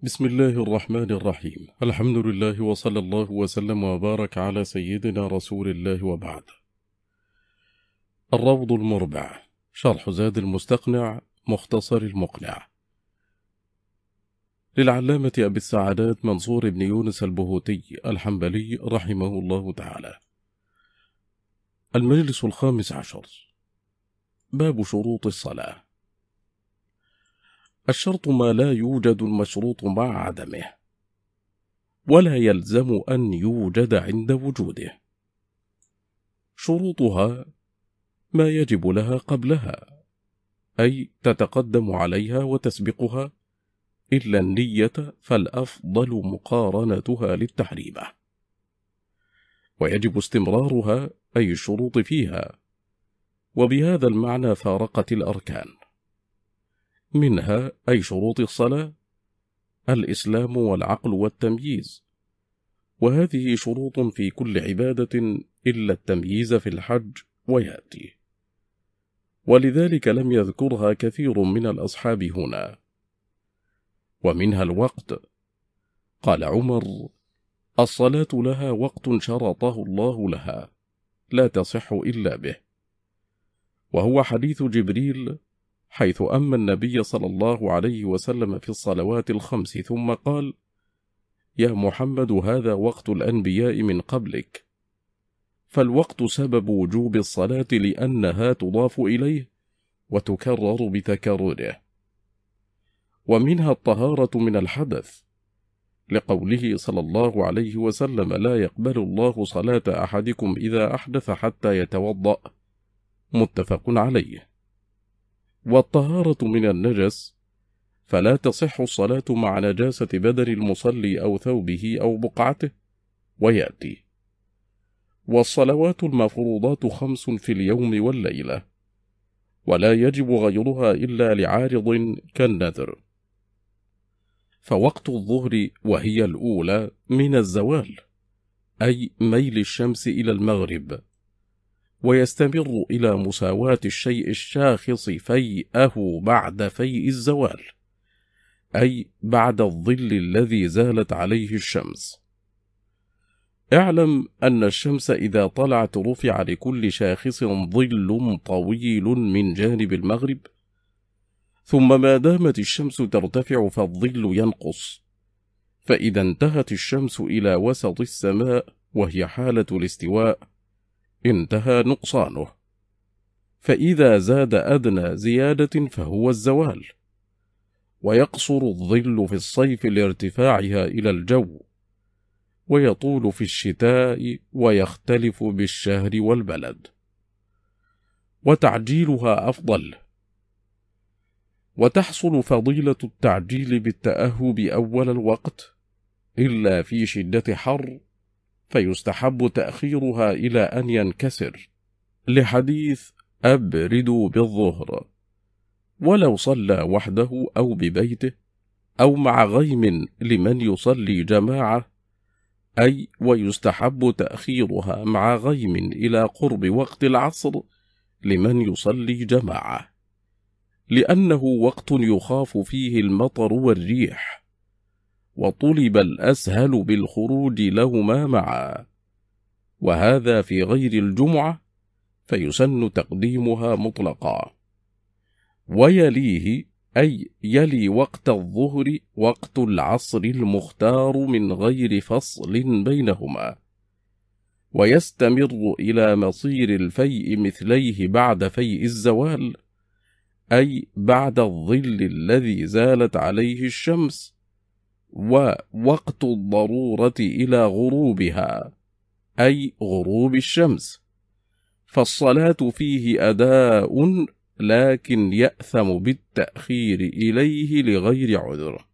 بسم الله الرحمن الرحيم. الحمد لله وصلى الله وسلم وبارك على سيدنا رسول الله وبعد. الروض المربع، شرح زاد المستقنع مختصر المقنع، للعلامة أبي السعادات منصور بن يونس البهوتي الحنبلي رحمه الله تعالى. المجلس 15. باب شروط الصلاة. الشرط ما لا يوجد المشروط مع عدمه، ولا يلزم أن يوجد عند وجوده. شروطها ما يجب لها قبلها، أي تتقدم عليها وتسبقها، إلا النية فالأفضل مقارنتها للتحريمة، ويجب استمرارها أي الشروط فيها، وبهذا المعنى فارقت الأركان. منها أي شروط الصلاة الإسلام والعقل والتمييز، وهذه شروط في كل عبادة إلا التمييز في الحج ويأتي، ولذلك لم يذكرها كثير من الأصحاب هنا. ومنها الوقت، قال عمر: الصلاة لها وقت شرطه الله لها، لا تصح إلا به، وهو حديث جبريل حيث أما النبي صلى الله عليه وسلم في الصلوات الخمس ثم قال: يا محمد هذا وقت الأنبياء من قبلك، فالوقت سبب وجوب الصلاة لأنها تضاف إليه وتكرر بتكرره. ومنها الطهارة من الحدث، لقوله صلى الله عليه وسلم: لا يقبل الله صلاة أحدكم إذا أحدث حتى يتوضأ، متفق عليه. والطهارة من النجس، فلا تصح الصلاة مع نجاسة بدن المصلي أو ثوبه أو بقعته، ويأتي. والصلوات المفروضات 5 في اليوم والليلة، ولا يجب غيرها إلا لعارض كالنذر. فوقت الظهر وهي الأولى من الزوال، أي ميل الشمس إلى المغرب، ويستمر إلى مساواة الشيء الشاخص فيئه بعد فيء الزوال، أي بعد الظل الذي زالت عليه الشمس. اعلم أن الشمس إذا طلعت رفع لكل شاخص ظل طويل من جانب المغرب، ثم ما دامت الشمس ترتفع فالظل ينقص، فإذا انتهت الشمس إلى وسط السماء وهي حالة الاستواء انتهى نقصانه، فإذا زاد أدنى زيادة فهو الزوال. ويقصر الظل في الصيف لارتفاعها إلى الجو، ويطول في الشتاء، ويختلف بالشهر والبلد. وتعجيلها أفضل، وتحصل فضيلة التعجيل بالتأهب أول الوقت، إلا في شدة حر، فيستحب تأخيرها إلى أن ينكسر، لحديث أبردوا بالظهر. ولو صلى وحده أو ببيته أو مع غيم لمن يصلي جماعة، أي ويستحب تأخيرها مع غيم إلى قرب وقت العصر لمن يصلي جماعة، لأنه وقت يخاف فيه المطر والريح، وطلب الأسهل بالخروج لهما معا، وهذا في غير الجمعة، فيسن تقديمها مطلقا. ويليه، أي يلي وقت الظهر وقت العصر المختار من غير فصل بينهما، ويستمر إلى مصير الفيء مثليه بعد فيء الزوال، أي بعد الظل الذي زالت عليه الشمس، ووقت الضرورة إلى غروبها، أي غروب الشمس، فالصلاة فيه أداء، لكن يأثم بالتأخير إليه لغير عذر.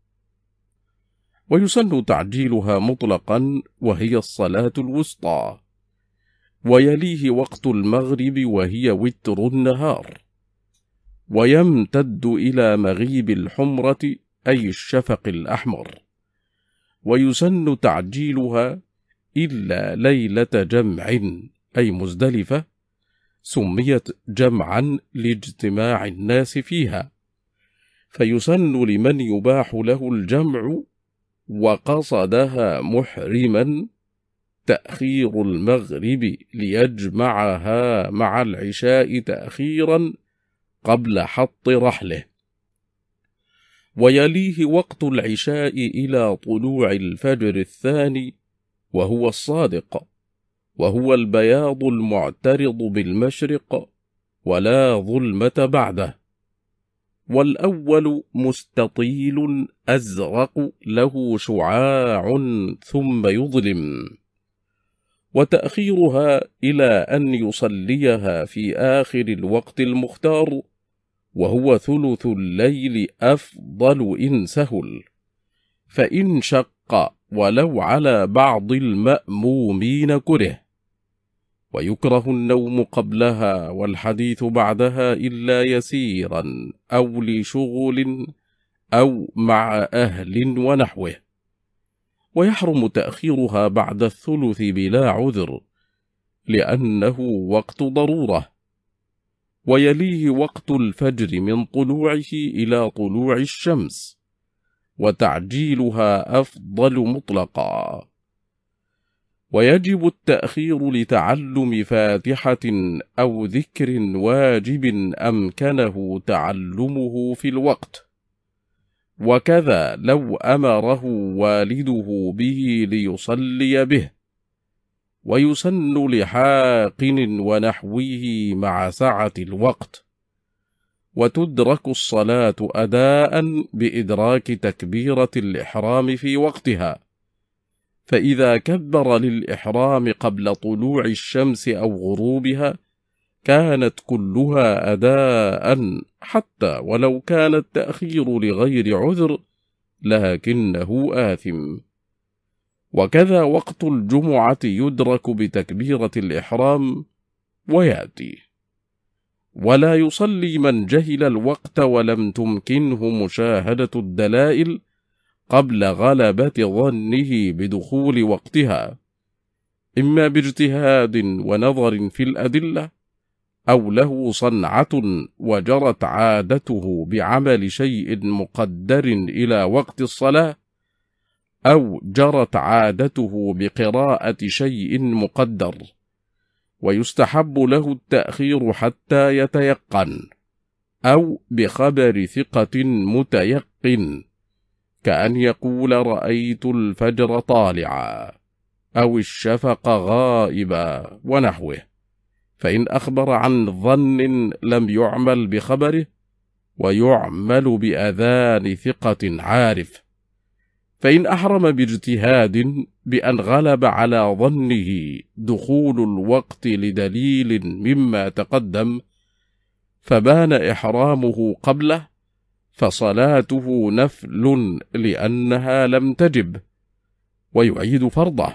ويسن تعجيلها مطلقا، وهي الصلاة الوسطى. ويليه وقت المغرب وهي وتر النهار، ويمتد إلى مغيب الحمرة، أي الشفق الأحمر. ويسن تعجيلها إلا ليلة جمع، أي مزدلفة، سميت جمعا لاجتماع الناس فيها، فيسن لمن يباح له الجمع وقصدها محرما تأخير المغرب ليجمعها مع العشاء تأخيرا قبل حط رحله، ويليه وقت العشاء إلى طلوع الفجر الثاني وهو الصادق، وهو البياض المعترض بالمشرق ولا ظلمة بعده، والأول مستطيل أزرق له شعاع ثم يظلم، وتأخيرها إلى أن يصليها في آخر الوقت المختار وهو ثلث الليل أفضل إن سهل، فإن شق ولو على بعض المأمومين كره، ويكره النوم قبلها والحديث بعدها إلا يسيرا أو لشغل أو مع أهل ونحوه، ويحرم تأخيرها بعد الثلث بلا عذر لأنه وقت ضرورة، ويليه وقت الفجر من طلوعه إلى طلوع الشمس، وتعجيلها أفضل مطلقا، ويجب التأخير لتعلم فاتحة أو ذكر واجب أمكنه تعلمه في الوقت، وكذا لو أمره والده به ليصلي به، ويسن لحاقن ونحوه مع سعة الوقت، وتدرك الصلاة أداء بإدراك تكبيرة الإحرام في وقتها، فإذا كبر للإحرام قبل طلوع الشمس أو غروبها كانت كلها أداء حتى ولو كان التأخير لغير عذر لكنه آثم. وكذا وقت الجمعة يدرك بتكبيرة الإحرام ويأتي. ولا يصلي من جهل الوقت ولم تمكنه مشاهدة الدلائل قبل غلبة ظنه بدخول وقتها، إما باجتهاد ونظر في الأدلة، أو له صنعة وجرت عادته بعمل شيء مقدر إلى وقت الصلاة، أو جرت عادته بقراءة شيء مقدر، ويستحب له التأخير حتى يتيقن، أو بخبر ثقة متيقن كأن يقول رأيت الفجر طالعا أو الشفق غائبا ونحوه، فإن أخبر عن ظن لم يعمل بخبره ويعمل بأذان ثقة عارف. فإن أحرم باجتهاد بأن غلب على ظنه دخول الوقت لدليل مما تقدم فبان إحرامه قبله فصلاته نفل لأنها لم تجب ويعيد فرضه،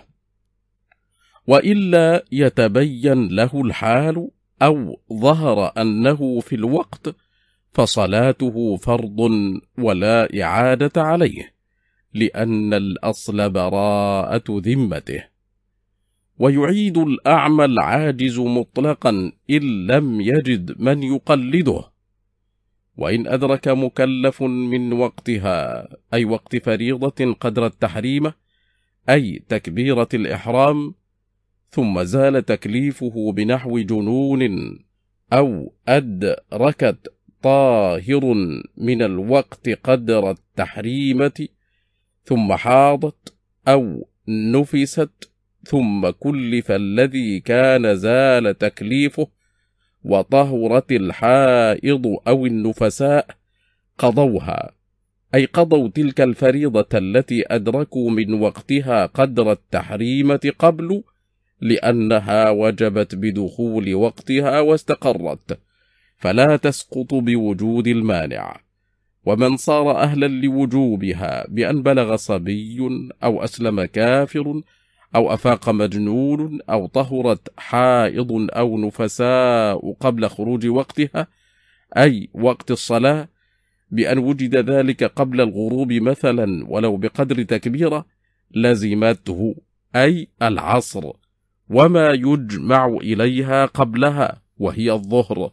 وإلا يتبين له الحال أو ظهر أنه في الوقت فصلاته فرض ولا إعادة عليه، لأن الأصل براءة ذمته. ويعيد الأعمى العاجز مطلقا إن لم يجد من يقلده، وإن أدرك مكلف من وقتها أي وقت فريضة قدر التحريمة أي تكبيرة الإحرام، ثم زال تكليفه بنحو جنون، أو أدركت طاهر من الوقت قدر التحريمة ثم حاضت أو نفست ثم كلف الذي كان زال تكليفه وطهرت الحائض أو النفساء قضوها، أي قضوا تلك الفريضة التي أدركوا من وقتها قدر التحريمة قبل، لأنها وجبت بدخول وقتها واستقرت فلا تسقط بوجود المانع. ومن صار أهلا لوجوبها بأن بلغ صبي أو أسلم كافر أو أفاق مجنون أو طهرت حائض أو نفساء قبل خروج وقتها أي وقت الصلاة، بأن وجد ذلك قبل الغروب مثلا ولو بقدر تكبيرة، لزمته أي العصر وما يجمع إليها قبلها وهي الظهر،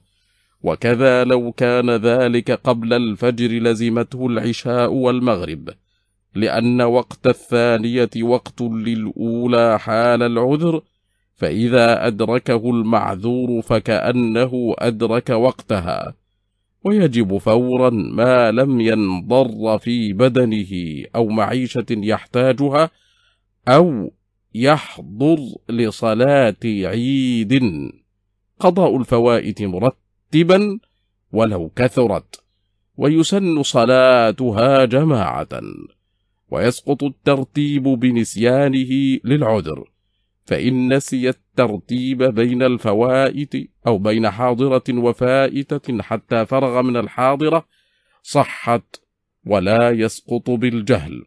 وكذا لو كان ذلك قبل الفجر لزمته العشاء والمغرب، لأن وقت الثانية وقت للأولى حال العذر، فإذا أدركه المعذور فكأنه أدرك وقتها، ويجب فورا ما لم ينضر في بدنه أو معيشة يحتاجها أو يحضر لصلاة عيد قضاء الفوائت مرتبا ولو كثرت، ويسن صلاتها جماعة، ويسقط الترتيب بنسيانه للعذر، فإن نسي الترتيب بين الفوائت أو بين حاضرة وفائتة حتى فرغ من الحاضرة صحت ولا يسقط بالجهل.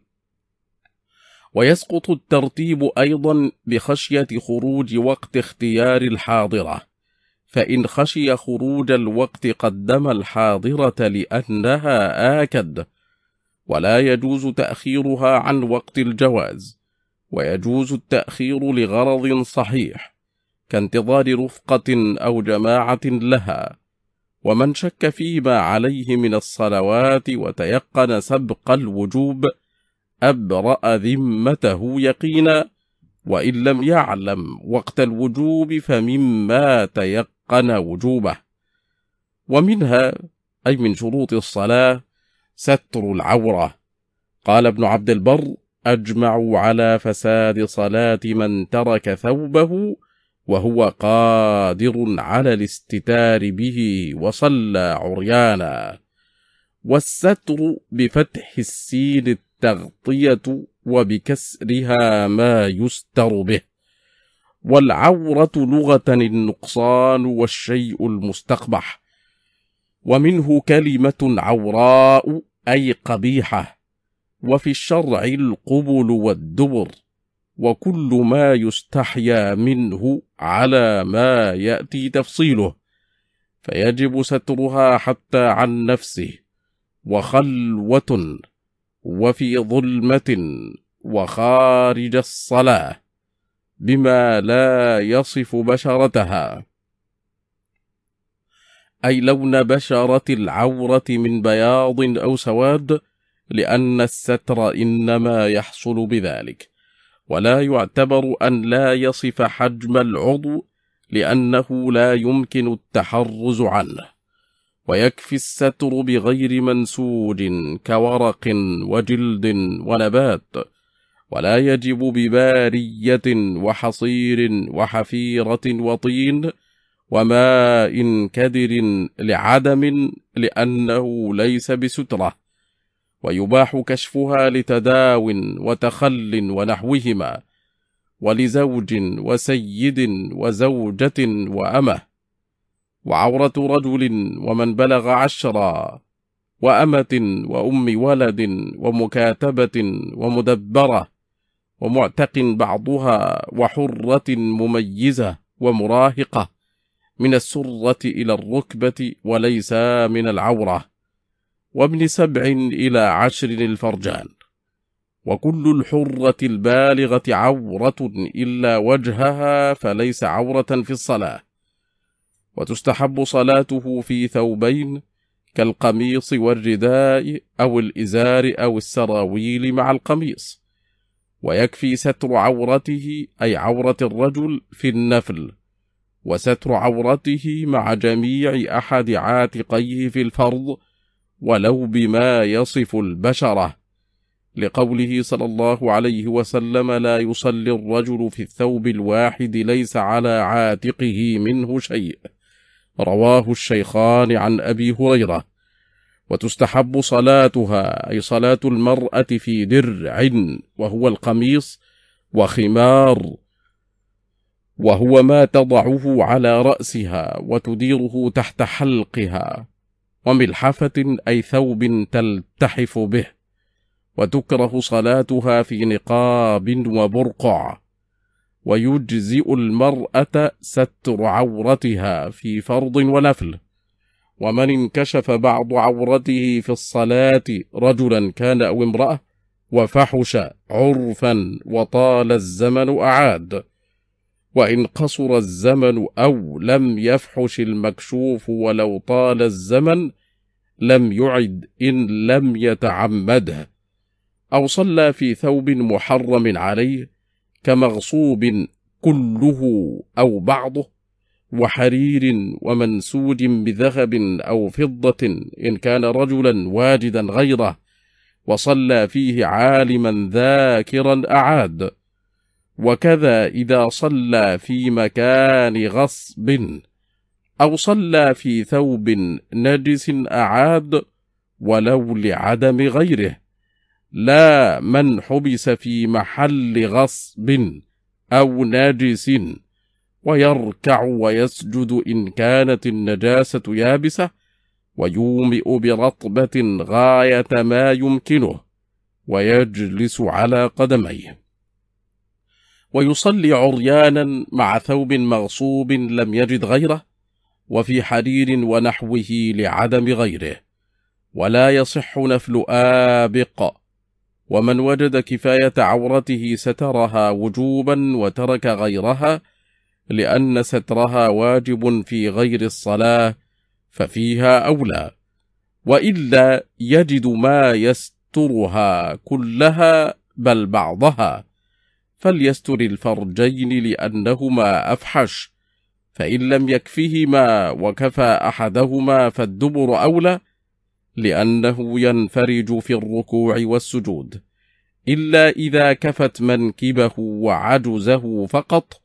ويسقط الترتيب أيضا بخشية خروج وقت اختيار الحاضرة، فإن خشي خروج الوقت قدم الحاضرة لأنها آكد، ولا يجوز تأخيرها عن وقت الجواز، ويجوز التأخير لغرض صحيح كانتظار رفقة أو جماعة لها. ومن شك فيما عليه من الصلوات وتيقن سبق الوجوب أبرأ ذمته يقينا، وإن لم يعلم وقت الوجوب فمما تيقن وجوبه. ومنها أي من شروط الصلاة ستر العورة. قال ابن عبد البر: أجمعوا على فساد صلاة من ترك ثوبه وهو قادر على الاستتار به وصلى عريانا. والستر بفتح السين التغطية وبكسرها ما يستر به. والعورة لغة النقصان والشيء المستقبح، ومنه كلمة عوراء أي قبيحة، وفي الشرع القبل والدبر، وكل ما يستحيا منه على ما يأتي تفصيله، فيجب سترها حتى عن نفسه، وخلوة، وفي ظلمة، وخارج الصلاة، بما لا يصف بشرتها، أي لون بشرة العورة من بياض أو سواد، لأن الستر إنما يحصل بذلك. ولا يعتبر أن لا يصف حجم العضو، لأنه لا يمكن التحرز عنه. ويكفي الستر بغير منسوج كورق وجلد ونبات، ولا يجب ببارية وحصير وحفيرة وطين وماء كدر لعدم، لأنه ليس بسترة. ويباح كشفها لتداو وتخل ونحوهما، ولزوج وسيد وزوجة وأمه. وعورة رجل ومن بلغ 10، وأمة وأم ولد ومكاتبة ومدبرة ومعتق بعضها، وحرة مميزة ومراهقة من السرة إلى الركبة وليس من العورة، وابن 7 إلى 10 الفرجان. وكل الحرة البالغة عورة إلا وجهها فليس عورة في الصلاة. وتستحب صلاته في ثوبين كالقميص والرداء أو الإزار أو السراويل مع القميص. ويكفي ستر عورته أي عورة الرجل في النفل، وستر عورته مع جميع أحد عاتقيه في الفرض ولو بما يصف البشرة، لقوله صلى الله عليه وسلم: لا يصلي الرجل في الثوب الواحد ليس على عاتقه منه شيء، رواه الشيخان عن أبي هريرة. وتستحب صلاتها أي صلاة المرأة في درع وهو القميص، وخمار وهو ما تضعه على رأسها وتديره تحت حلقها، وملحفة أي ثوب تلتحف به. وتكره صلاتها في نقاب وبرقع. ويجزئ المرأة ستر عورتها في فرض ونفل. ومن انكشف بعض عورته في الصلاة رجلا كان أو امرأة وفحش عرفا وطال الزمن أعاد، وإن قصر الزمن أو لم يفحش المكشوف ولو طال الزمن لم يعد إن لم يتعمده، أو صلى في ثوب محرم عليه كمغصوب كله أو بعضه، وحرير ومنسوج بذهب أو فضة إن كان رجلا واجدا غيره، وصلى فيه عالما ذاكرا أعاد. وكذا إذا صلى في مكان غصب أو صلى في ثوب نجس أعاد، ولو لعدم غيره، لا من حبس في محل غصب أو نجس، ويركع ويسجد إن كانت النجاسة يابسة، ويومئ برطبة غاية ما يمكنه، ويجلس على قدميه. ويصلي عريانا مع ثوب مغصوب لم يجد غيره، وفي حرير ونحوه لعدم غيره، ولا يصح نفل آبق. ومن وجد كفاية عورته سترها وجوبا وترك غيرها، لأن سترها واجب في غير الصلاة ففيها أولى. وإلا يجد ما يسترها كلها بل بعضها، فليستر الفرجين لأنهما أفحش، فإن لم يكفهما وكفى أحدهما فالدبر أولى، لأنه ينفرج في الركوع والسجود، إلا إذا كفت منكبه وعجزه فقط،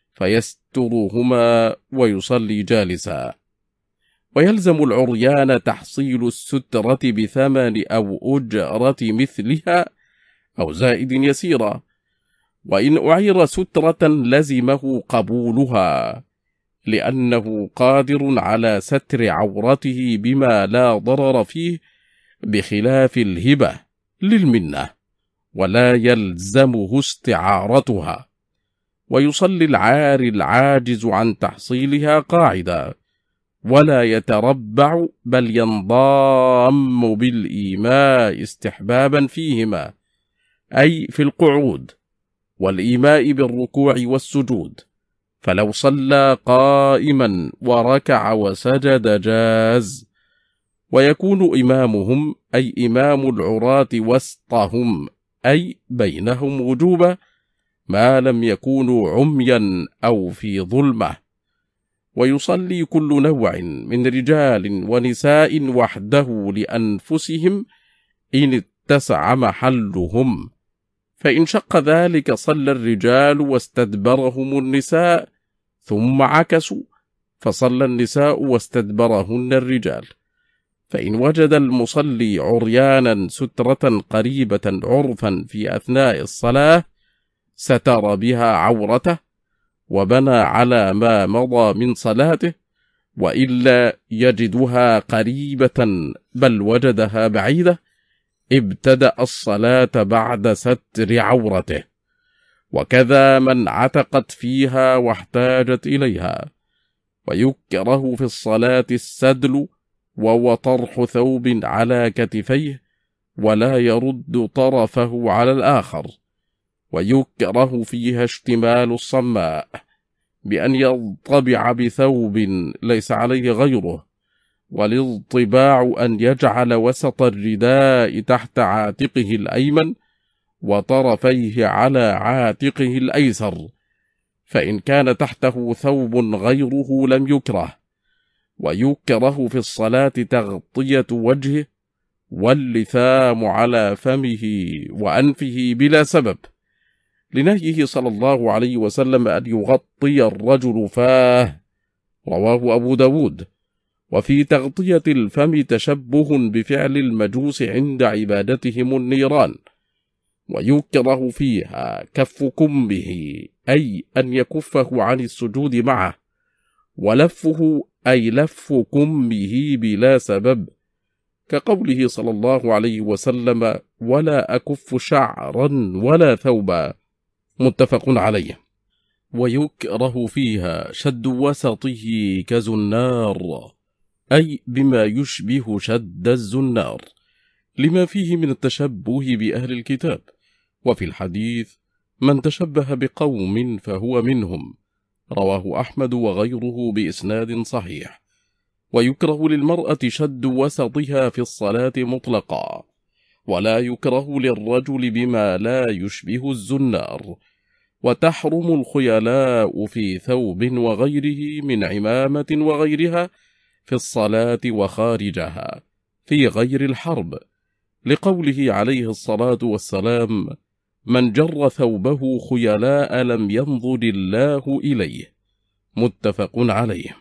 فيسترهما ويصلي جالسا. ويلزم العريان تحصيل السترة بثمن أو أجرة مثلها أو زائد يسيرا، وإن أعير سترة لزمه قبولها، لأنه قادر على ستر عورته بما لا ضرر فيه، بخلاف الهبة للمنة ولا يلزمه استعارتها. ويصلي العار العاجز عن تحصيلها قاعدا، ولا يتربع بل ينضام بالإيماء استحبابا فيهما، أي في القعود، والإيماء بالركوع والسجود. فلو صلى قائما وركع وسجد جاز. ويكون إمامهم أي إمام العراة وسطهم أي بينهم وجوبا، ما لم يكونوا عميا أو في ظلمة. ويصلي كل نوع من رجال ونساء وحده لأنفسهم إن اتسع محلهم، فإن شق ذلك صلى الرجال واستدبرهم النساء، ثم عكسوا فصلى النساء واستدبرهن الرجال. فإن وجد المصلي عريانا سترة قريبة عرفا في أثناء الصلاة، ستر بها عورته وبنى على ما مضى من صلاته، وإلا يجدها قريبة بل وجدها بعيدة، ابتدأ الصلاة بعد ستر عورته. وكذا من عتقت فيها واحتاجت إليها. ويكره في الصلاة السدل، وهو طرح ثوب على كتفيه ولا يرد طرفه على الآخر. ويكره فيها اشتمال الصماء، بأن يضطبع بثوب ليس عليه غيره، والاضطباع أن يجعل وسط الرداء تحت عاتقه الأيمن وطرفيه على عاتقه الأيسر، فإن كان تحته ثوب غيره لم يكره. ويكره في الصلاة تغطية وجهه واللثام على فمه وأنفه بلا سبب، لنهيه صلى الله عليه وسلم أن يغطي الرجل فاه، رواه أبو داود. وفي تغطية الفم تشبه بفعل المجوس عند عبادتهم النيران. ويكره فيها كف كمه، أي أن يكفه عن السجود معه، ولفه أي لف كمه بلا سبب، كقوله صلى الله عليه وسلم: ولا أكف شعرا ولا ثوبا، متفق عليه. ويكره فيها شد وسطه كزنار، أي بما يشبه شد الزنار، لما فيه من التشبه بأهل الكتاب. وفي الحديث: من تشبه بقوم فهو منهم، رواه أحمد وغيره بإسناد صحيح. ويكره للمرأة شد وسطها في الصلاة مطلقا، ولا يكره للرجل بما لا يشبه الزنار، وتحرم الخيلاء في ثوب وغيره من عمامة وغيرها في الصلاة وخارجها في غير الحرب، لقوله عليه الصلاة والسلام: من جر ثوبه خيلاء لم ينظر الله إليه، متفق عليه.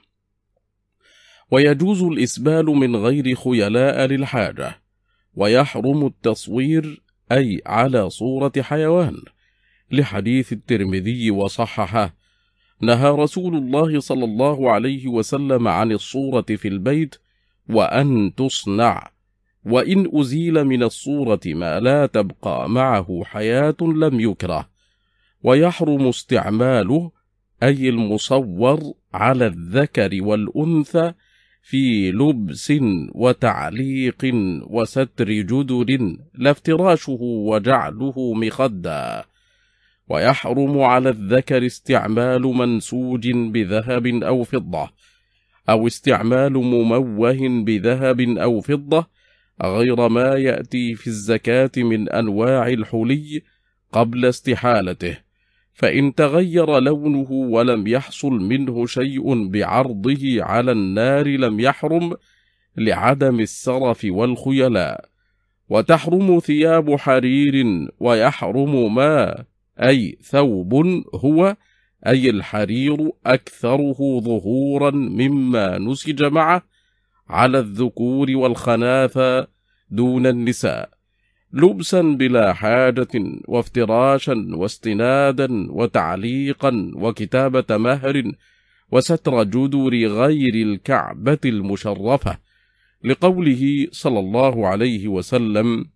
ويجوز الإسبال من غير خيلاء للحاجة، ويحرم التصوير أي على صورة حيوان، لحديث الترمذي وصححه: نهى رسول الله صلى الله عليه وسلم عن الصورة في البيت وأن تصنع، وإن أزيل من الصورة ما لا تبقى معه حياة لم يكره. ويحرم استعماله أي المصور على الذكر والأنثى في لبس وتعليق وستر جدر لا افتراشه وجعله مخدا. ويحرم على الذكر استعمال منسوج بذهب أو فضة، أو استعمال مموه بذهب أو فضة غير ما يأتي في الزكاة من أنواع الحلي قبل استحالته، فإن تغير لونه ولم يحصل منه شيء بعرضه على النار لم يحرم لعدم السرف والخيلاء. وتحرم ثياب حرير، ويحرم ما أي ثوب هو أي الحرير أكثره ظهورا مما نسج معه على الذكور والخناثى دون النساء، لبسا بلا حاجة وافتراشا واستنادا وتعليقا وكتابة مهر وستر جدر غير الكعبة المشرفة، لقوله صلى الله عليه وسلم: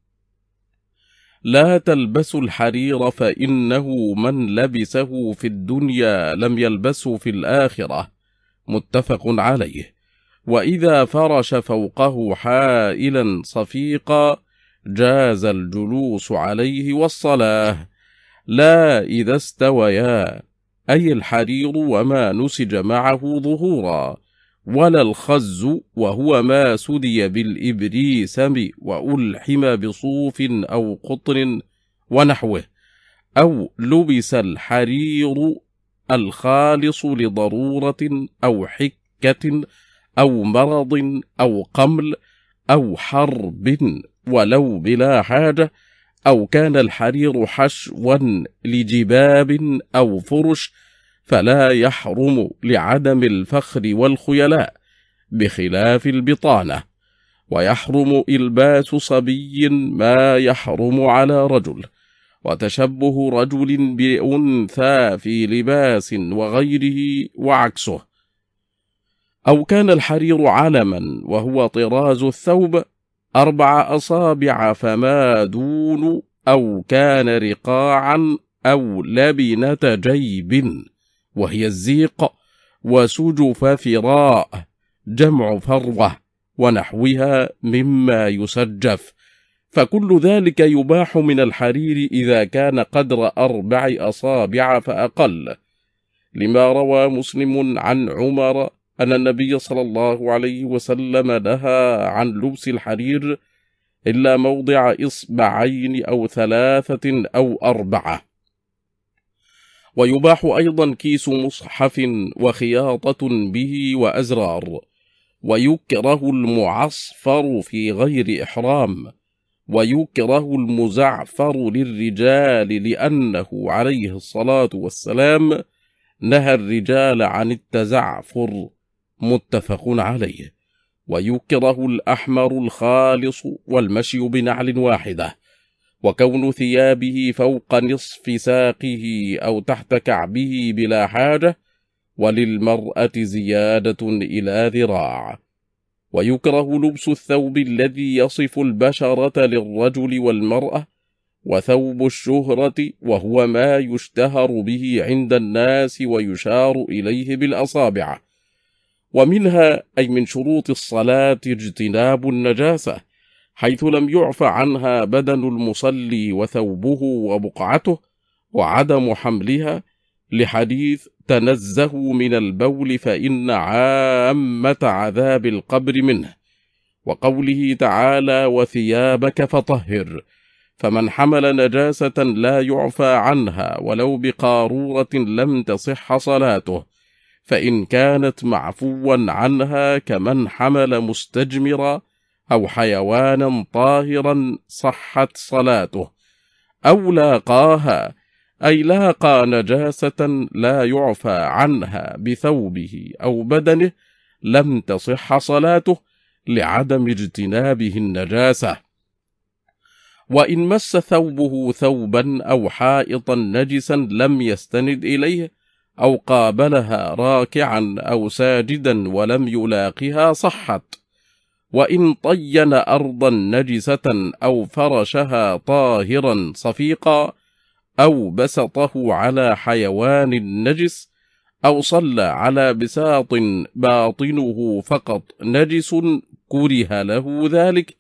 لا تلبسوا الحرير فإنه من لبسه في الدنيا لم يلبسه في الآخرة، متفق عليه. وإذا فرش فوقه حائلا صفيقا جاز الجلوس عليه والصلاة، لا إذا استويا أي الحرير وما نسج معه ظهورا، ولا الخز وهو ما سدي بالإبريسم وألحم بصوف أو قطن ونحوه، أو لبس الحرير الخالص لضرورة أو حكة أو مرض أو قمل أو حرب ولو بلا حاجة، أو كان الحرير حشوا لجباب أو فرش، فلا يحرم لعدم الفخر والخيلاء بخلاف البطانة. ويحرم إلباس صبي ما يحرم على رجل، وتشبه رجل بأنثى في لباس وغيره وعكسه. أو كان الحرير علما وهو طراز الثوب 4 أصابع فما دون، أو كان رقاعا أو لبنة جيب وهي الزيق، وسجف فراء جمع فروة ونحوها مما يسجف، فكل ذلك يباح من الحرير إذا كان قدر 4 أصابع فأقل، لما روى مسلم عن عمر أن النبي صلى الله عليه وسلم نهى عن لبس الحرير إلا موضع 2 أو 3 أو 4. ويباح أيضا كيس مصحف وخياطة به وأزرار. ويكره المعصفر في غير إحرام، ويكره المزعفر للرجال لأنه عليه الصلاة والسلام نهى الرجال عن التزعفر، متفق عليه. ويكره الأحمر الخالص والمشي بنعل واحدة، وكون ثيابه فوق نصف ساقه أو تحت كعبه بلا حاجة، وللمرأة زيادة إلى ذراع. ويكره لبس الثوب الذي يصف البشرة للرجل والمرأة، وثوب الشهرة وهو ما يشتهر به عند الناس ويشار إليه بالأصابع. ومنها أي من شروط الصلاة اجتناب النجاسة، حيث لم يعف عنها بدن المصلي وثوبه وبقعته، وعدم حملها، لحديث تنزهوا من البول فإن عامة عذاب القبر منه، وقوله تعالى وثيابك فطهر، فمن حمل نجاسة لا يعفى عنها ولو بقارورة لم تصح صلاته، فإن كانت معفوا عنها كمن حمل مستجمرا أو حيوانا طاهرا صحت صلاته، أو لاقاها أي لاقى نجاسة لا يعفى عنها بثوبه أو بدنه لم تصح صلاته لعدم اجتنابه النجاسة. وإن مس ثوبه ثوبا أو حائطا نجسا لم يستند إليه أو قابلها راكعا أو ساجدا ولم يلاقها صحت. وإن طين أرضا نجسة أو فرشها طاهرا صفيقا أو بسطه على حيوان نجس أو صلى على بساط باطنه فقط نجس كره له ذلك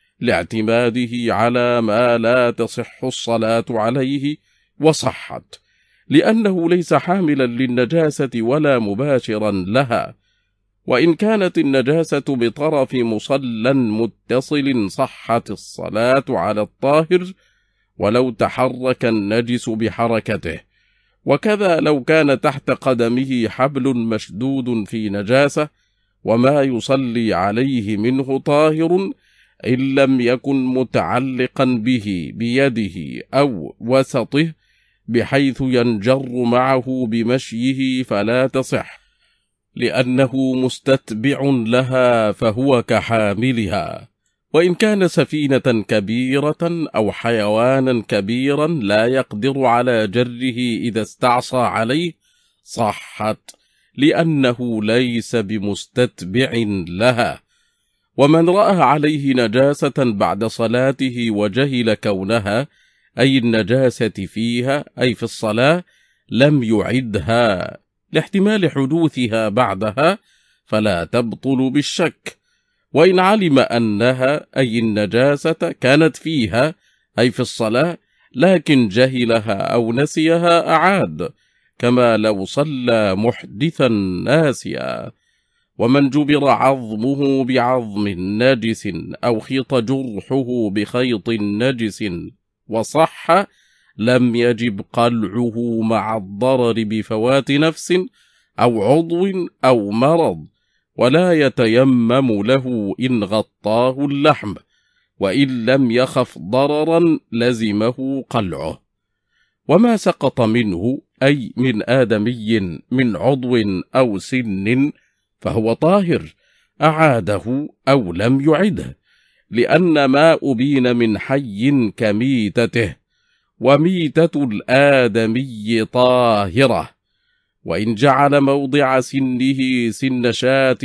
لاعتماده على ما لا تصح الصلاة عليه وصحت، لأنه ليس حاملا للنجاسة ولا مباشرا لها. وإن كانت النجاسة بطرف مصلى متصل صحت الصلاة على الطاهر ولو تحرك النجس بحركته، وكذا لو كان تحت قدمه حبل مشدود في نجاسة وما يصلي عليه منه طاهر إن لم يكن متعلقا به بيده أو وسطه بحيث ينجر معه بمشيه فلا تصح، لأنه مستتبع لها فهو كحاملها. وإن كان سفينة كبيرة أو حيوانا كبيرا لا يقدر على جره إذا استعصى عليه صحت، لأنه ليس بمستتبع لها. ومن رأى عليه نجاسة بعد صلاته وجهل كونها أي النجاسة فيها أي في الصلاة لم يعدها لاحتمال حدوثها بعدها فلا تبطل بالشك. وإن علم أنها أي النجاسة كانت فيها أي في الصلاة لكن جهلها أو نسيها أعاد، كما لو صلى محدثا ناسيا. ومن جبر عظمه بعظم نجس أو خيط جرحه بخيط نجس وصح لم يجب قلعه مع الضرر بفوات نفس أو عضو أو مرض، ولا يتيمم له إن غطاه اللحم، وإن لم يخف ضررا لزمه قلعه. وما سقط منه أي من آدمي من عضو أو سن فهو طاهر أعاده أو لم يعده، لأن ما أبين من حي كميتته، وميتة الآدمي طاهرة. وإن جعل موضع سنه سن شاة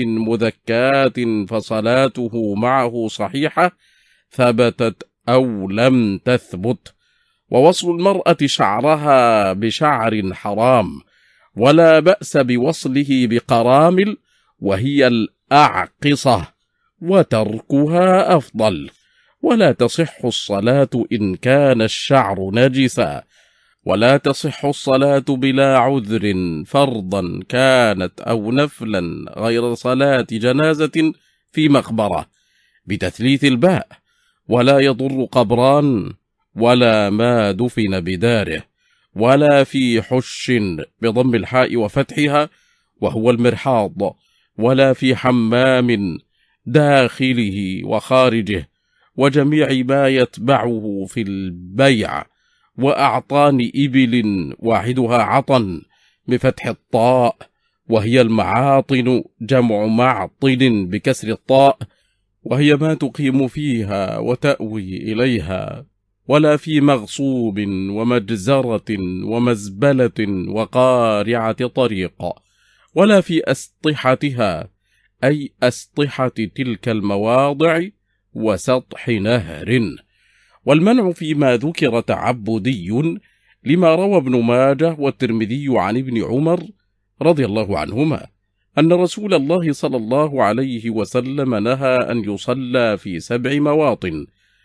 مذكاة فصلاته معه صحيحة ثبتت أو لم تثبت. ووصل المرأة شعرها بشعر حرام، ولا بأس بوصله بقرامل وهي الأعقصة، وتركها أفضل. ولا تصح الصلاة إن كان الشعر نجسا، ولا تصح الصلاة بلا عذر فرضا كانت أو نفلا غير صلاة جنازة في مقبرة بتثليث الباء، ولا يضر قبران ولا ما دفن بداره، ولا في حش بضم الحاء وفتحها وهو المرحاض، ولا في حمام داخله وخارجه، وجميع ما يتبعه في البيع، وأعطان إبل واحدها عطن بفتح الطاء وهي المعاطن جمع معطن بكسر الطاء، وهي ما تقيم فيها وتأوي إليها. ولا في مغصوب ومجزرة ومزبلة وقارعة طريق، ولا في أسطحتها أي أسطحة تلك المواضع وسطح نهر. والمنع فيما ذكر تعبدي لما روى ابن ماجه والترمذي عن ابن عمر رضي الله عنهما أن رسول الله صلى الله عليه وسلم نهى أن يصلى في 7 مواطن: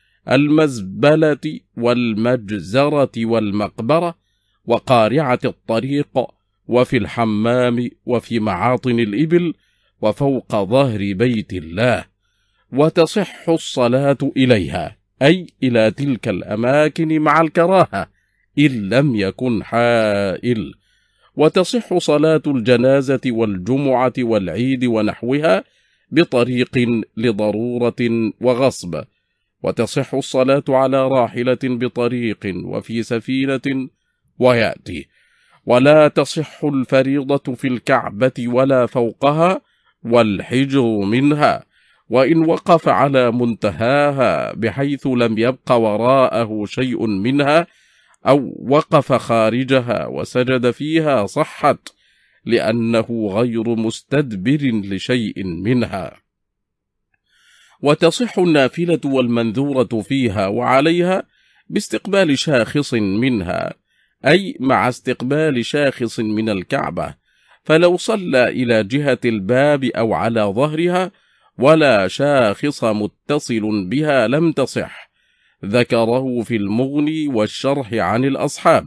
المزبلة والمجزرة والمقبرة وقارعة الطريق وفي الحمام وفي معاطن الإبل وفوق ظهر بيت الله. وتصح الصلاة إليها، أي إلى تلك الأماكن مع الكراهة إن لم يكن حائل. وتصح صلاة الجنازة والجمعة والعيد ونحوها بطريق لضرورة وغصب. وتصح الصلاة على راحلة بطريق وفي سفينة ويأتي. ولا تصح الفريضة في الكعبة ولا فوقها والحجر منها، وإن وقف على منتهاها بحيث لم يبق وراءه شيء منها، أو وقف خارجها وسجد فيها صحت، لأنه غير مستدبر لشيء منها. وتصح النافلة والمنذورة فيها وعليها باستقبال شاخص منها، أي مع استقبال شاخص من الكعبة، فلو صلى إلى جهة الباب أو على ظهرها ولا شاخص متصل بها لم تصح. ذكره في المغني والشرح عن الأصحاب،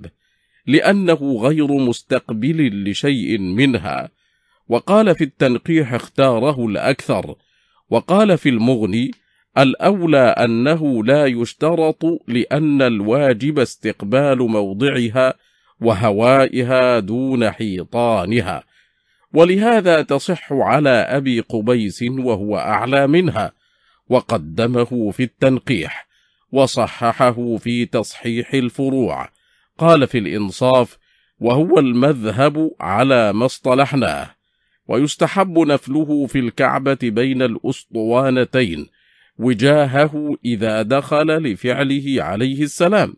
لأنه غير مستقبل لشيء منها. وقال في التنقيح اختاره الأكثر. وقال في المغني الأولى أنه لا يشترط، لأن الواجب استقبال موضعها وهوائها دون حيطانها، ولهذا تصح على أبي قبيس وهو أعلى منها، وقدمه في التنقيح، وصححه في تصحيح الفروع. قال في الإنصاف وهو المذهب على ما اصطلحناه. ويستحب نفله في الكعبة بين الأسطوانتين وجاهه إذا دخل لفعله عليه السلام.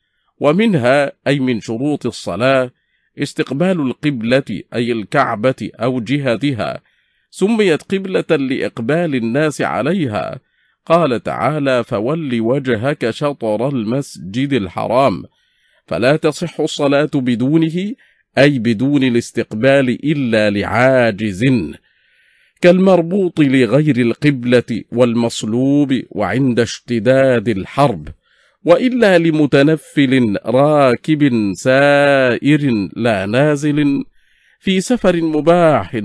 ومنها أي من شروط الصلاة استقبال القبلة، أي الكعبة أو جهتها، سميت قبلة لإقبال الناس عليها. قال تعالى فول وجهك شطر المسجد الحرام، فلا تصح الصلاة بدونه، أي بدون الاستقبال إلا لعاجز كالمربوط لغير القبلة والمصلوب وعند اشتداد الحرب، وإلا لمتنفل راكب سائر لا نازل في سفر مباح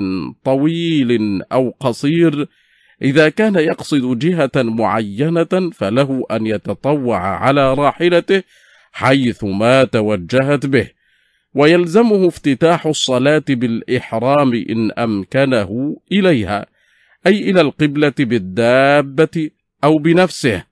طويل أو قصير، إذا كان يقصد جهة معينة فله أن يتطوع على راحلته حيث ما توجهت به، ويلزمه افتتاح الصلاة بالإحرام إن أمكنه إليها، أي إلى القبلة بالدابة أو بنفسه،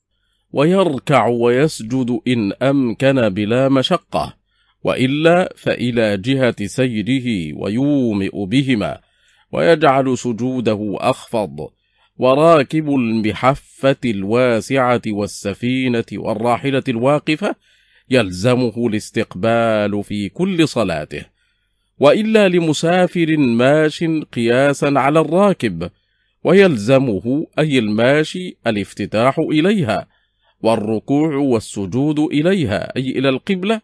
ويركع ويسجد إن أمكن بلا مشقة، وإلا فإلى جهة سيره ويومئ بهما، ويجعل سجوده أخفض. وراكب المحفة الواسعة والسفينة والراحلة الواقفة يلزمه الاستقبال في كل صلاته، وإلا لمسافر ماش قياسا على الراكب، ويلزمه أي الماشي الافتتاح إليها والركوع والسجود إليها، أي إلى القبلة،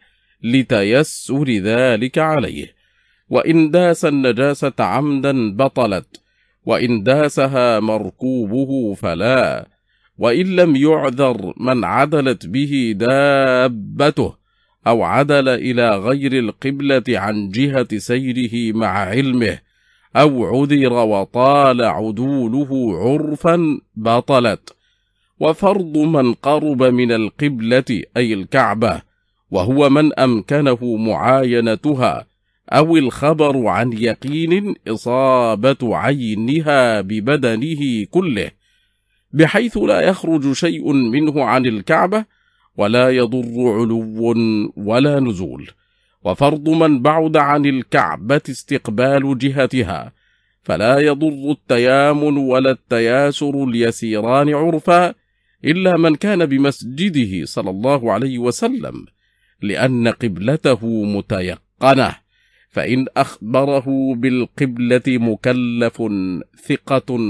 لتيسر ذلك عليه. وإن داس النجاسة عمدا بطلت، وإن داسها مركوبه فلا. وإن لم يعذر من عدلت به دابته أو عدل إلى غير القبلة عن جهة سيره مع علمه، أو عذر وطال عدوله عرفا بطلت. وفرض من قرب من القبلة أي الكعبة، وهو من أمكنه معاينتها أو الخبر عن يقين إصابة عينها ببدنه كله، بحيث لا يخرج شيء منه عن الكعبة ولا يضر علو ولا نزول. وفرض من بعد عن الكعبة استقبال جهتها، فلا يضر التيامن ولا التياسر اليسيران عرفا، إلا من كان بمسجده صلى الله عليه وسلم، لأن قبلته متيقنة، فإن أخبره بالقبلة مكلف ثقة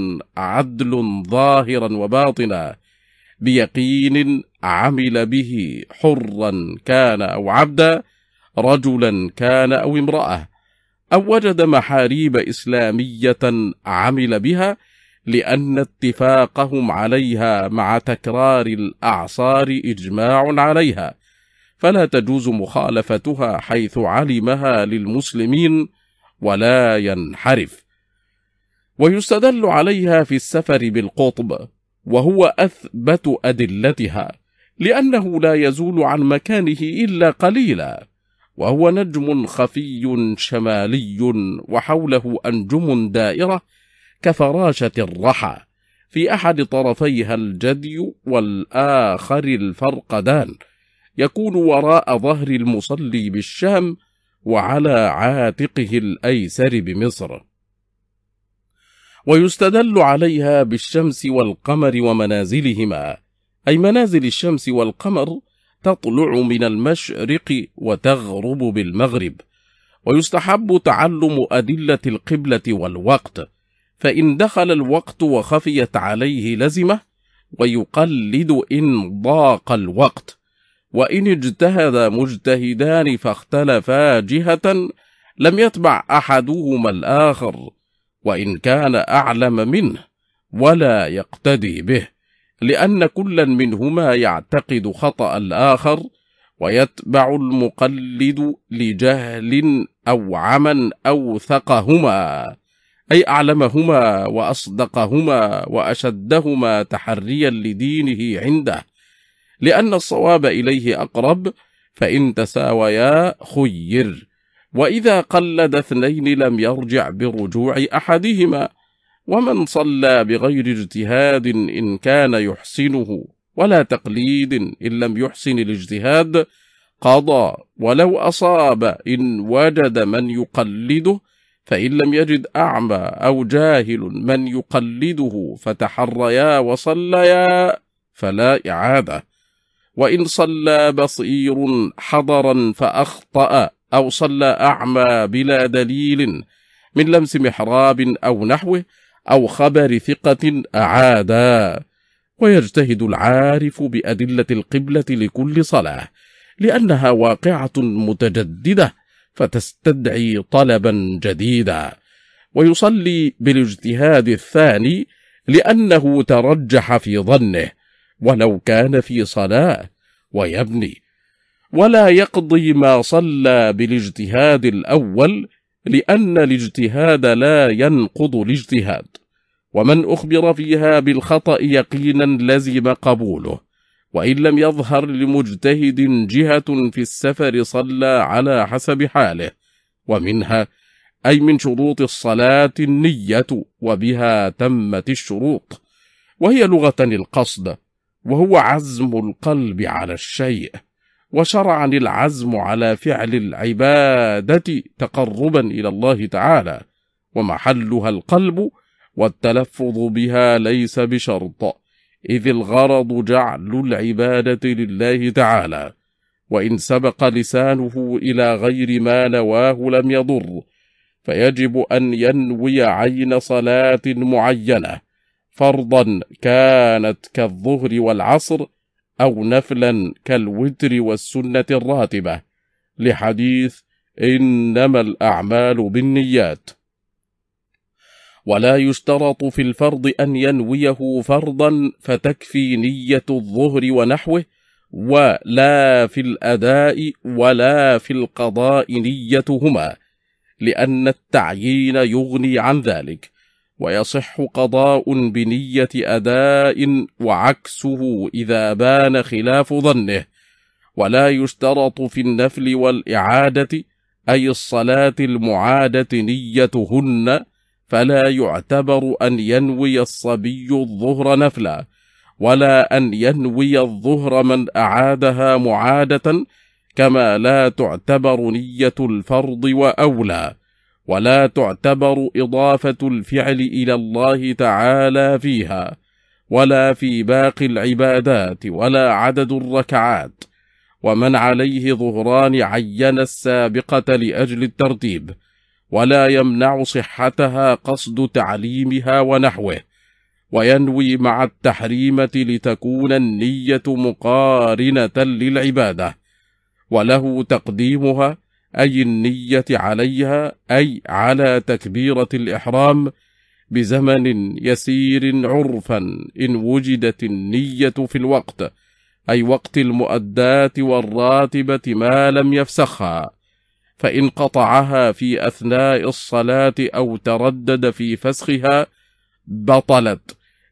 عدل ظاهرا وباطنا بيقين عمل به حرا كان أو عبدا، رجلا كان أو امرأة، أو وجد محاريب إسلامية عمل بها، لأن اتفاقهم عليها مع تكرار الأعصار إجماع عليها، فلا تجوز مخالفتها حيث علمها للمسلمين ولا ينحرف. ويستدل عليها في السفر بالقطب، وهو أثبت أدلتها، لأنه لا يزول عن مكانه إلا قليلا، وهو نجم خفي شمالي وحوله أنجم دائرة كفراشة الرحى، في أحد طرفيها الجدي والآخر الفرقدان، يكون وراء ظهر المصلي بالشام وعلى عاتقه الأيسر بمصر. ويستدل عليها بالشمس والقمر ومنازلهما، أي منازل الشمس والقمر تطلع من المشرق وتغرب بالمغرب. ويستحب تعلم أدلة القبلة والوقت، فإن دخل الوقت وخفيت عليه لزمه، ويقلد إن ضاق الوقت. وإن اجتهد مجتهدان فاختلفا جهة لم يتبع أحدهما الآخر، وإن كان أعلم منه ولا يقتدي به، لأن كلا منهما يعتقد خطأ الآخر، ويتبع المقلد لجهل أو عمى أوثقهما، أي أعلمهما وأصدقهما وأشدهما تحريا لدينه عنده، لأن الصواب إليه أقرب، فإن تساويا خير، وإذا قلد اثنين لم يرجع برجوع أحدهما. ومن صلى بغير اجتهاد إن كان يحسنه، ولا تقليد إن لم يحسن الاجتهاد، قضى ولو أصاب إن وجد من يقلده، فإن لم يجد أعمى أو جاهل من يقلده فتحريا وصليا فلا إعادة. وإن صلى بصير حضرا فأخطأ، أو صلى أعمى بلا دليل من لمس محراب أو نحوه أو خبر ثقة أعادا. ويجتهد العارف بأدلة القبلة لكل صلاة، لأنها واقعة متجددة فتستدعي طلبا جديدا. ويصلي بالاجتهاد الثاني لأنه ترجح في ظنه ولو كان في صلاة، ويبني. ولا يقضي ما صلى بالاجتهاد الأول، لأن الاجتهاد لا ينقض الاجتهاد، ومن أخبر فيها بالخطأ يقينا لزم قبوله، وإن لم يظهر لمجتهد جهة في السفر صلى على حسب حاله. ومنها أي من شروط الصلاة النية، وبها تمت الشروط، وهي لغة القصد، وهو عزم القلب على الشيء، وشرعا العزم على فعل العبادة تقربا إلى الله تعالى، ومحلها القلب، والتلفظ بها ليس بشرط، إذ الغرض جعل العبادة لله تعالى. وإن سبق لسانه إلى غير ما نواه لم يضر، فيجب أن ينوي عين صلاة معينة، فرضا كانت كالظهر والعصر، أو نفلا كالوتر والسنة الراتبة، لحديث إنما الأعمال بالنيات. ولا يشترط في الفرض أن ينويه فرضا فتكفي نية الظهر ونحوه، ولا في الأداء ولا في القضاء نيتهما، لأن التعيين يغني عن ذلك، ويصح قضاء بنية أداء وعكسه إذا بان خلاف ظنه. ولا يشترط في النفل والإعادة، أي الصلاة المعادة، نيتهن، فلا يعتبر أن ينوي الصبي الظهر نفلا، ولا أن ينوي الظهر من أعادها معادة، كما لا تعتبر نية الفرض وأولى. ولا تعتبر إضافة الفعل إلى الله تعالى فيها، ولا في باقي العبادات، ولا عدد الركعات. ومن عليه ظهران عين السابقة لأجل الترتيب، ولا يمنع صحتها قصد تعليمها ونحوه. وينوي مع التحريمة لتكون النية مقارنة للعبادة، وله تقديمها، أي النية عليها، أي على تكبيرة الإحرام، بزمن يسير عرفا إن وجدت النية في الوقت، أي وقت المؤدات والراتبة ما لم يفسخها. فإن قطعها في أثناء الصلاة أو تردد في فسخها بطلت،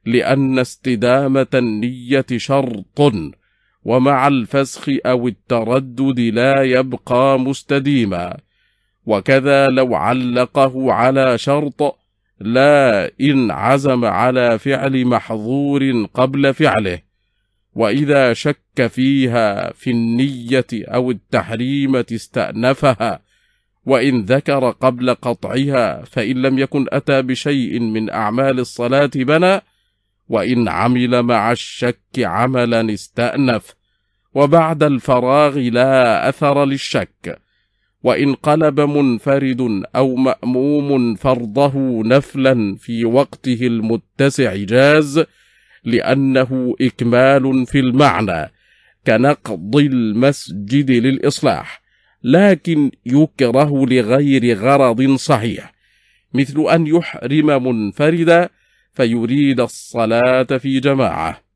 لأن استدامة النية شرط، ومع الفسخ أو التردد لا يبقى مستديما. وكذا لو علقه على شرط، لا إن عزم على فعل محظور قبل فعله، وإذا شك فيها في النية أو التحريمة استأنفها، وإن ذكر قبل قطعها فإن لم يكن أتى بشيء من أعمال الصلاة بنى، وإن عمل مع الشك عملا استأنف، وبعد الفراغ لا أثر للشك. وإن قلب منفرد أو مأموم فرضه نفلا في وقته المتسع جاز، لأنه إكمال في المعنى كنقض المسجد للإصلاح، لكن يكره لغير غرض صحيح، مثل أن يحرم منفردا فيريد الصلاة في جماعة.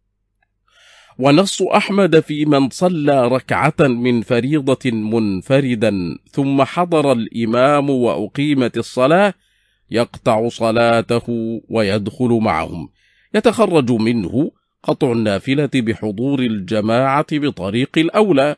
ونص أحمد في من صلى ركعة من فريضة منفردا ثم حضر الإمام وأقيمت الصلاة يقطع صلاته ويدخل معهم، يتخرج منه قطع النافلة بحضور الجماعة بطريق الأولى.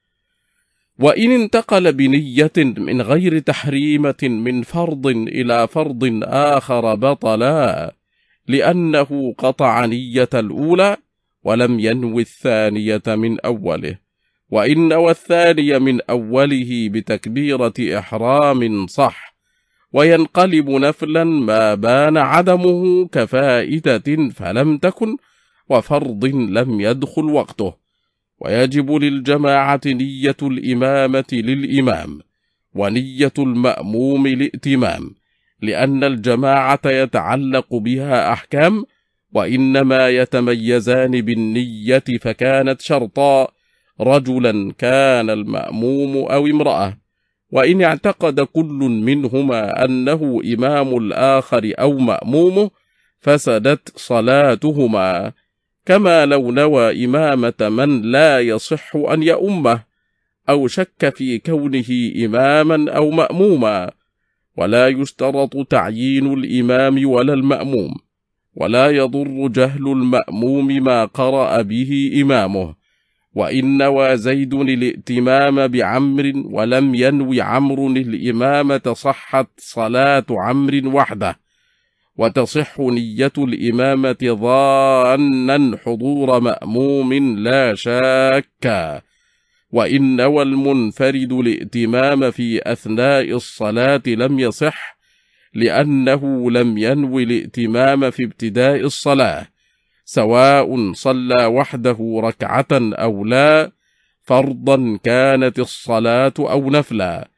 وإن انتقل بنية من غير تحريمة من فرض إلى فرض آخر بطلا، لأنه قطع نية الأولى ولم ينوي الثانية من أوله، وإن نوى الثانية من أوله بتكبيرة إحرام صح، وينقلب نفلا ما بان عدمه كفائدة فلم تكن، وفرض لم يدخل وقته. ويجب للجماعة نية الإمامة للإمام، ونية المأموم للائتمام، لأن الجماعة يتعلق بها أحكام، وإنما يتميزان بالنية، فكانت شرطا رجلا كان المأموم أو امرأة، وإن اعتقد كل منهما أنه إمام الآخر أو مأمومه فسدت صلاتهما، كما لو نوى إمامة من لا يصح أن يؤمه، أو شك في كونه إماما أو مأموما. ولا يشترط تعيين الإمام ولا المأموم، ولا يضر جهل المأموم ما قرأ به إمامه. وإن نوى زيد الائتمام بعمر ولم ينوي عمرو الإمامة صحت صلاة عمرو وحده، وتصح نية الإمامة ظانا حضور مأموم لا شاك. وإن نوى المنفرد الائتمام في أثناء الصلاة لم يصح، لأنه لم ينوي الائتمام في ابتداء الصلاة، سواء صلى وحده ركعة أو لا، فرضا كانت الصلاة أو نفلا،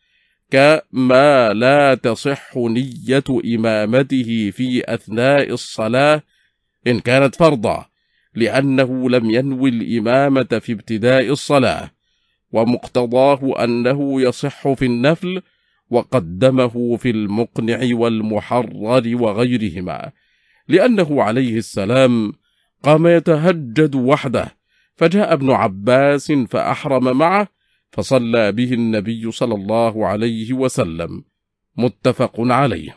كما لا تصح نية إمامته في أثناء الصلاة إن كانت فرضا، لأنه لم ينوي الإمامة في ابتداء الصلاة، ومقتضاه أنه يصح في النفل، وقدمه في المقنع والمحرر وغيرهما، لأنه عليه السلام قام يتهجد وحده، فجاء ابن عباس فأحرم معه، فصلى به النبي صلى الله عليه وسلم، متفق عليه.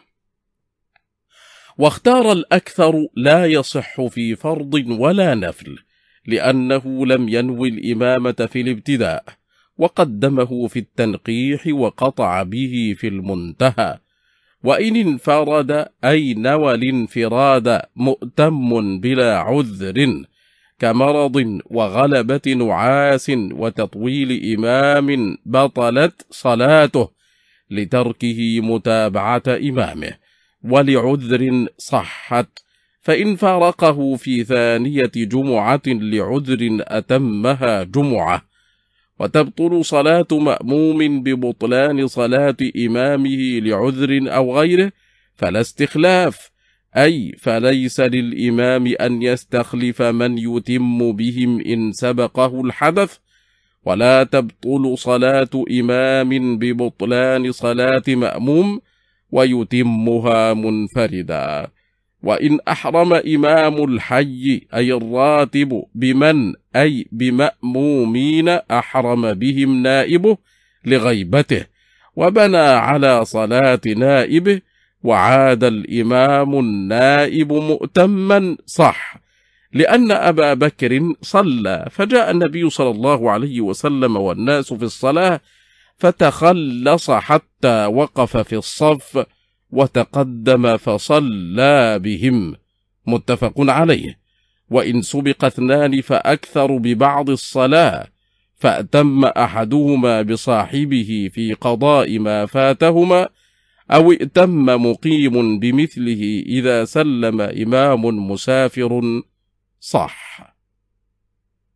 واختار الأكثر لا يصح في فرض ولا نفل، لأنه لم ينوي الإمامة في الابتداء، وقدمه في التنقيح وقطع به في المنتهى. وإن انفرد أي نوى الانفراد مؤتم بلا عذر، كمرض وغلبة نعاس وتطويل إمام، بطلت صلاته لتركه متابعة إمامه، ولعذر صحت، فإن فارقه في ثانية جمعة لعذر أتمها جمعة. وتبطل صلاة مأموم ببطلان صلاة إمامه لعذر أو غيره، فلا استخلاف، أي فليس للإمام أن يستخلف من يتم بهم إن سبقه الحدث. ولا تبطل صلاة إمام ببطلان صلاة مأموم ويتمها منفردا. وإن أحرم إمام الحي أي الراتب بمن أي بمأمومين أحرم بهم نائبه لغيبته، وبنى على صلاة نائبه، وعاد الإمام النائب مؤتما صح، لأن أبا بكر صلى، فجاء النبي صلى الله عليه وسلم والناس في الصلاة فتخلص حتى وقف في الصف وتقدم فصلى بهم، متفق عليه. وإن سبق اثنان فأكثر ببعض الصلاة فأتم أحدهما بصاحبه في قضاء ما فاتهما، أو ائتم مقيم بمثله إذا سلم إمام مسافر صح.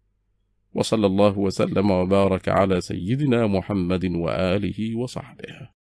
وصلى الله وسلم وبارك على سيدنا محمد وآله وصحبه.